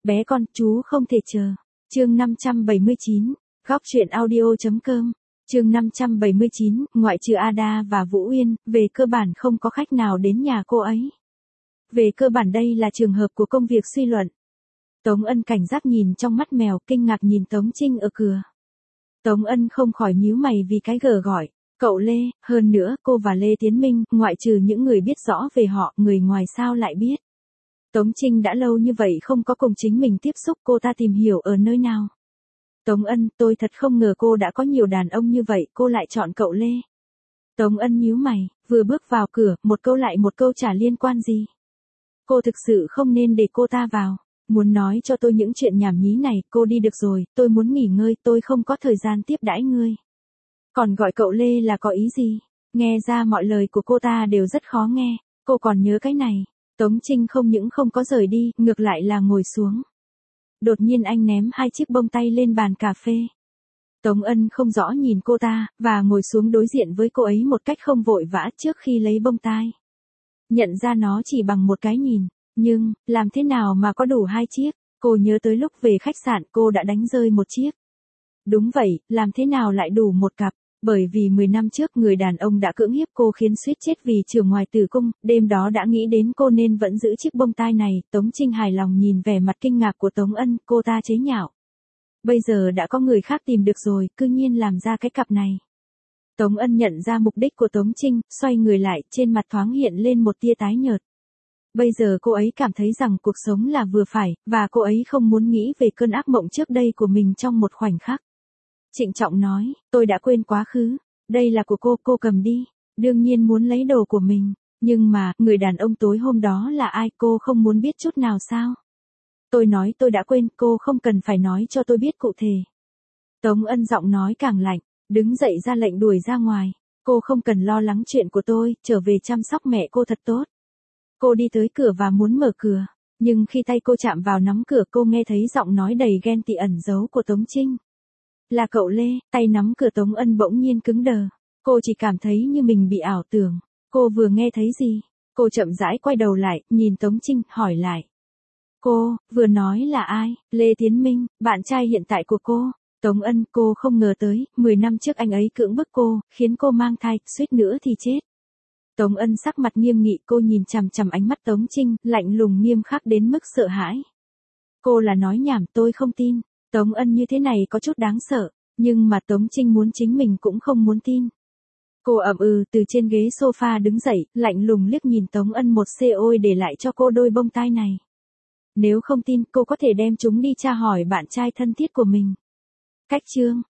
Bé con, chú không thể chờ. Chương 579, góc truyện audio.com. Chương 579, ngoại trừ Ada và Vũ Uyên, về cơ bản không có khách nào đến nhà cô ấy. Về cơ bản đây là trường hợp của công việc suy luận. Tống Ân cảnh giác nhìn trong mắt mèo, kinh ngạc nhìn Tống Trinh ở cửa. Tống Ân không khỏi nhíu mày vì cái gờ gọi, cậu Lê, hơn nữa cô và Lê Tiến Minh, ngoại trừ những người biết rõ về họ, người ngoài sao lại biết. Tống Trinh đã lâu như vậy không có cùng chính mình tiếp xúc, cô ta tìm hiểu ở nơi nào. Tống Ân, tôi thật không ngờ cô đã có nhiều đàn ông như vậy, cô lại chọn cậu Lê. Tống Ân nhíu mày, vừa bước vào cửa, một câu lại một câu chả liên quan gì. Cô thực sự không nên để cô ta vào. Muốn nói cho tôi những chuyện nhảm nhí này, cô đi được rồi, tôi muốn nghỉ ngơi, tôi không có thời gian tiếp đãi ngươi. Còn gọi cậu Lê là có ý gì? Nghe ra mọi lời của cô ta đều rất khó nghe, cô còn nhớ cái này. Tống Trinh không những không có rời đi, ngược lại là ngồi xuống. Đột nhiên anh ném 2 chiếc bông tai lên bàn cà phê. Tống Ân không rõ nhìn cô ta, và ngồi xuống đối diện với cô ấy một cách không vội vã trước khi lấy bông tai. Nhận ra nó chỉ bằng một cái nhìn, nhưng, làm thế nào mà có đủ 2 chiếc? Cô nhớ tới lúc về khách sạn cô đã đánh rơi 1 chiếc. Đúng vậy, làm thế nào lại đủ 1 cặp? Bởi vì 10 năm trước người đàn ông đã cưỡng hiếp cô khiến suýt chết vì chưởng ngoài tử cung, đêm đó đã nghĩ đến cô nên vẫn giữ chiếc bông tai này. Tống Trinh hài lòng nhìn vẻ mặt kinh ngạc của Tống Ân, cô ta chế nhạo. Bây giờ đã có người khác tìm được rồi, cư nhiên làm ra cái cặp này. Tống Ân nhận ra mục đích của Tống Trinh, xoay người lại, trên mặt thoáng hiện lên một tia tái nhợt. Bây giờ cô ấy cảm thấy rằng cuộc sống là vừa phải, và cô ấy không muốn nghĩ về cơn ác mộng trước đây của mình trong một khoảnh khắc. Trịnh trọng nói, tôi đã quên quá khứ, đây là của cô cầm đi, đương nhiên muốn lấy đồ của mình, nhưng mà, người đàn ông tối hôm đó là ai, cô không muốn biết chút nào sao? Tôi nói tôi đã quên, cô không cần phải nói cho tôi biết cụ thể. Tống Ân giọng nói càng lạnh, đứng dậy ra lệnh đuổi ra ngoài, cô không cần lo lắng chuyện của tôi, trở về chăm sóc mẹ cô thật tốt. Cô đi tới cửa và muốn mở cửa, nhưng khi tay cô chạm vào nắm cửa cô nghe thấy giọng nói đầy ghen tị ẩn giấu của Tống Trinh. Là cậu Lê, tay nắm cửa Tống Ân bỗng nhiên cứng đờ, cô chỉ cảm thấy như mình bị ảo tưởng, cô vừa nghe thấy gì? Cô chậm rãi quay đầu lại, nhìn Tống Trinh, hỏi lại. Cô, vừa nói là ai? Lê Tiến Minh, bạn trai hiện tại của cô. Tống Ân, cô không ngờ tới, 10 năm trước anh ấy cưỡng bức cô, khiến cô mang thai, suýt nữa thì chết. Tống Ân sắc mặt nghiêm nghị, cô nhìn chằm chằm ánh mắt Tống Trinh, lạnh lùng nghiêm khắc đến mức sợ hãi. Cô là nói nhảm, tôi không tin. Tống Ân như thế này có chút đáng sợ, nhưng mà Tống Trinh muốn chính mình cũng không muốn tin. Cô ậm từ trên ghế sofa đứng dậy, lạnh lùng liếc nhìn Tống Ân một ôi để lại cho cô đôi bông tai này. Nếu không tin, cô có thể đem chúng đi tra hỏi bạn trai thân thiết của mình. Cách chương